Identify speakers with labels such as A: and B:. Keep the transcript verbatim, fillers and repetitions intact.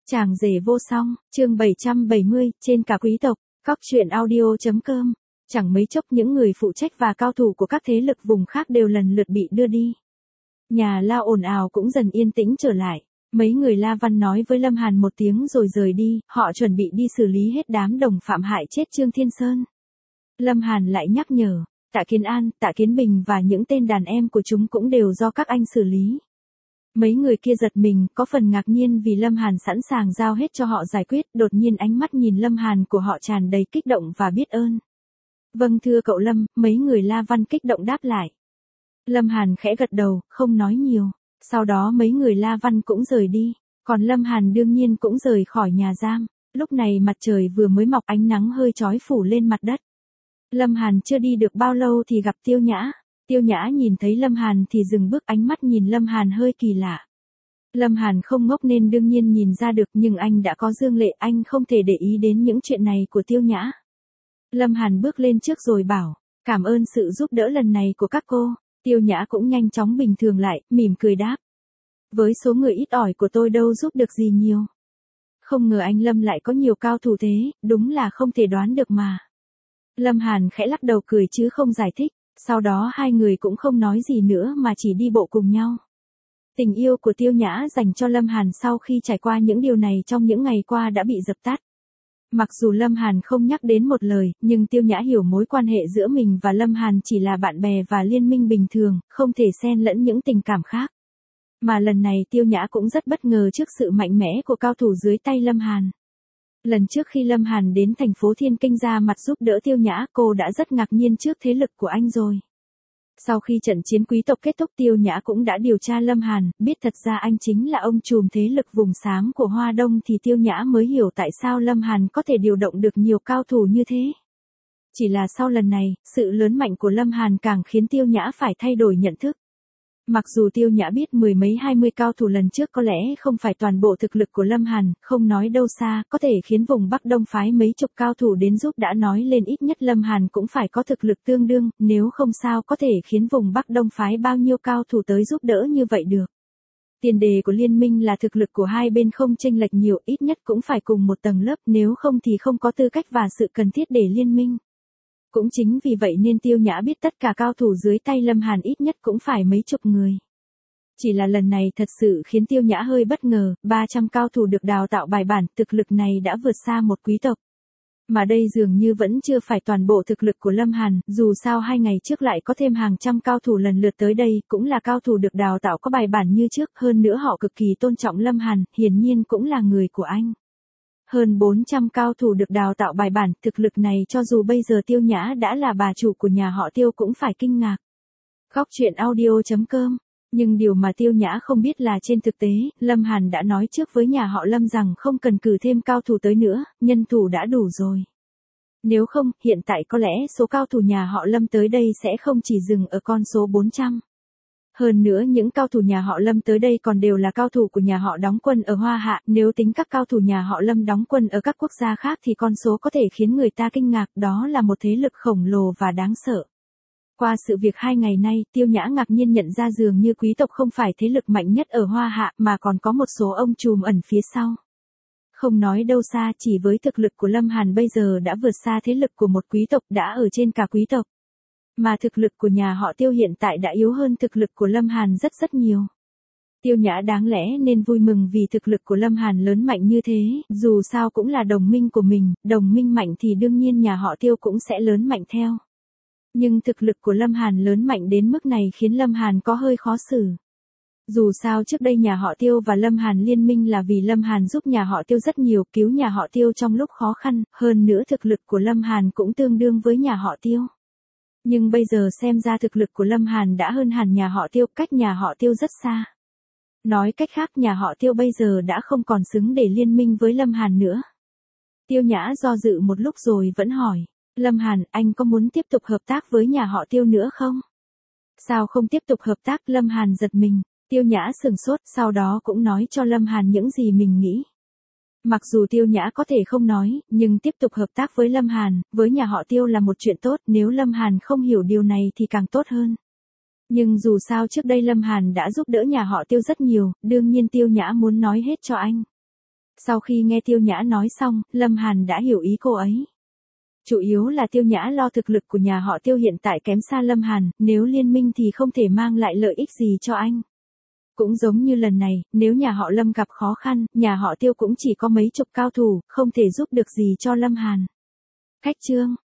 A: Chàng rể vô song, chương bảy trăm bảy mươi, trên cả quý tộc, cóc truyện audio.com. Chẳng mấy chốc những người phụ trách và cao thủ của các thế lực vùng khác đều lần lượt bị đưa đi. Nhà La ồn ào cũng dần yên tĩnh trở lại. Mấy người La Văn nói với Lâm Hàn một tiếng rồi rời đi, họ chuẩn bị đi xử lý hết đám đồng phạm hại chết Trương Thiên Sơn. Lâm Hàn lại nhắc nhở, Tạ Kiến An, Tạ Kiến Bình và những tên đàn em của chúng cũng đều do các anh xử lý. Mấy người kia giật mình, có phần ngạc nhiên vì Lâm Hàn sẵn sàng giao hết cho họ giải quyết, đột nhiên ánh mắt nhìn Lâm Hàn của họ tràn đầy kích động và biết ơn. Vâng thưa cậu Lâm, mấy người La Văn kích động đáp lại. Lâm Hàn khẽ gật đầu, không nói nhiều. Sau đó mấy người La Văn cũng rời đi, còn Lâm Hàn đương nhiên cũng rời khỏi nhà giam. Lúc này mặt trời vừa mới mọc, ánh nắng hơi chói phủ lên mặt đất. Lâm Hàn chưa đi được bao lâu thì gặp Tiêu Nhã. Tiêu Nhã nhìn thấy Lâm Hàn thì dừng bước, ánh mắt nhìn Lâm Hàn hơi kỳ lạ. Lâm Hàn không ngốc nên đương nhiên nhìn ra được, nhưng anh đã có dương lệ, anh không thể để ý đến những chuyện này của Tiêu Nhã. Lâm Hàn bước lên trước rồi bảo, cảm ơn sự giúp đỡ lần này của các cô. Tiêu Nhã cũng nhanh chóng bình thường lại, mỉm cười đáp. Với số người ít ỏi của tôi đâu giúp được gì nhiều. Không ngờ anh Lâm lại có nhiều cao thủ thế, đúng là không thể đoán được mà. Lâm Hàn khẽ lắc đầu cười chứ không giải thích. Sau đó hai người cũng không nói gì nữa mà chỉ đi bộ cùng nhau. Tình yêu của Tiêu Nhã dành cho Lâm Hàn sau khi trải qua những điều này trong những ngày qua đã bị dập tắt. Mặc dù Lâm Hàn không nhắc đến một lời, nhưng Tiêu Nhã hiểu mối quan hệ giữa mình và Lâm Hàn chỉ là bạn bè và liên minh bình thường, không thể xen lẫn những tình cảm khác. Mà lần này Tiêu Nhã cũng rất bất ngờ trước sự mạnh mẽ của cao thủ dưới tay Lâm Hàn. Lần trước khi Lâm Hàn đến thành phố Thiên Kinh ra mặt giúp đỡ Tiêu Nhã, cô đã rất ngạc nhiên trước thế lực của anh rồi. Sau khi trận chiến quý tộc kết thúc, Tiêu Nhã cũng đã điều tra Lâm Hàn, biết thật ra anh chính là ông trùm thế lực vùng xám của Hoa Đông, thì Tiêu Nhã mới hiểu tại sao Lâm Hàn có thể điều động được nhiều cao thủ như thế. Chỉ là sau lần này, sự lớn mạnh của Lâm Hàn càng khiến Tiêu Nhã phải thay đổi nhận thức. Mặc dù Tiêu Nhã biết mười mấy hai mươi cao thủ lần trước có lẽ không phải toàn bộ thực lực của Lâm Hàn, không nói đâu xa, có thể khiến vùng Bắc Đông phái mấy chục cao thủ đến giúp đã nói lên ít nhất Lâm Hàn cũng phải có thực lực tương đương, nếu không sao có thể khiến vùng Bắc Đông phái bao nhiêu cao thủ tới giúp đỡ như vậy được. Tiền đề của liên minh là thực lực của hai bên không chênh lệch nhiều, ít nhất cũng phải cùng một tầng lớp, nếu không thì không có tư cách và sự cần thiết để liên minh. Cũng chính vì vậy nên Tiêu Nhã biết tất cả cao thủ dưới tay Lâm Hàn ít nhất cũng phải mấy chục người. Chỉ là lần này thật sự khiến Tiêu Nhã hơi bất ngờ, ba trăm cao thủ được đào tạo bài bản, thực lực này đã vượt xa một quý tộc. Mà đây dường như vẫn chưa phải toàn bộ thực lực của Lâm Hàn, dù sao hai ngày trước lại có thêm hàng trăm cao thủ lần lượt tới đây, cũng là cao thủ được đào tạo có bài bản như trước, hơn nữa họ cực kỳ tôn trọng Lâm Hàn, hiển nhiên cũng là người của anh. Hơn bốn trăm cao thủ được đào tạo bài bản, thực lực này cho dù bây giờ Tiêu Nhã đã là bà chủ của nhà họ Tiêu cũng phải kinh ngạc. Cóc truyện audio.com. Nhưng điều mà Tiêu Nhã không biết là trên thực tế, Lâm Hàn đã nói trước với nhà họ Lâm rằng không cần cử thêm cao thủ tới nữa, nhân thủ đã đủ rồi. Nếu không, hiện tại có lẽ số cao thủ nhà họ Lâm tới đây sẽ không chỉ dừng ở con số bốn trăm. Hơn nữa những cao thủ nhà họ Lâm tới đây còn đều là cao thủ của nhà họ đóng quân ở Hoa Hạ, nếu tính các cao thủ nhà họ Lâm đóng quân ở các quốc gia khác thì con số có thể khiến người ta kinh ngạc, đó là một thế lực khổng lồ và đáng sợ. Qua sự việc hai ngày nay, Tiêu Nhã ngạc nhiên nhận ra dường như quý tộc không phải thế lực mạnh nhất ở Hoa Hạ mà còn có một số ông trùm ẩn phía sau. Không nói đâu xa, chỉ với thực lực của Lâm Hàn bây giờ đã vượt xa thế lực của một quý tộc, đã ở trên cả quý tộc. Mà thực lực của nhà họ Tiêu hiện tại đã yếu hơn thực lực của Lâm Hàn rất rất nhiều. Tiêu Nhã đáng lẽ nên vui mừng vì thực lực của Lâm Hàn lớn mạnh như thế, dù sao cũng là đồng minh của mình, đồng minh mạnh thì đương nhiên nhà họ Tiêu cũng sẽ lớn mạnh theo. Nhưng thực lực của Lâm Hàn lớn mạnh đến mức này khiến Lâm Hàn có hơi khó xử. Dù sao trước đây nhà họ Tiêu và Lâm Hàn liên minh là vì Lâm Hàn giúp nhà họ Tiêu rất nhiều, cứu nhà họ Tiêu trong lúc khó khăn, hơn nữa thực lực của Lâm Hàn cũng tương đương với nhà họ Tiêu. Nhưng bây giờ xem ra thực lực của Lâm Hàn đã hơn hẳn nhà họ Tiêu, cách nhà họ Tiêu rất xa. Nói cách khác nhà họ Tiêu bây giờ đã không còn xứng để liên minh với Lâm Hàn nữa. Tiêu Nhã do dự một lúc rồi vẫn hỏi, Lâm Hàn, anh có muốn tiếp tục hợp tác với nhà họ Tiêu nữa không? Sao không tiếp tục hợp tác? Lâm Hàn giật mình, Tiêu Nhã sừng sốt, sau đó cũng nói cho Lâm Hàn những gì mình nghĩ. Mặc dù Tiêu Nhã có thể không nói, nhưng tiếp tục hợp tác với Lâm Hàn, với nhà họ Tiêu là một chuyện tốt, nếu Lâm Hàn không hiểu điều này thì càng tốt hơn. Nhưng dù sao trước đây Lâm Hàn đã giúp đỡ nhà họ Tiêu rất nhiều, đương nhiên Tiêu Nhã muốn nói hết cho anh. Sau khi nghe Tiêu Nhã nói xong, Lâm Hàn đã hiểu ý cô ấy. Chủ yếu là Tiêu Nhã lo thực lực của nhà họ Tiêu hiện tại kém xa Lâm Hàn, nếu liên minh thì không thể mang lại lợi ích gì cho anh. Cũng giống như lần này, nếu nhà họ Lâm gặp khó khăn, nhà họ Tiêu cũng chỉ có mấy chục cao thủ, không thể giúp được gì cho Lâm Hàn. Khách trương,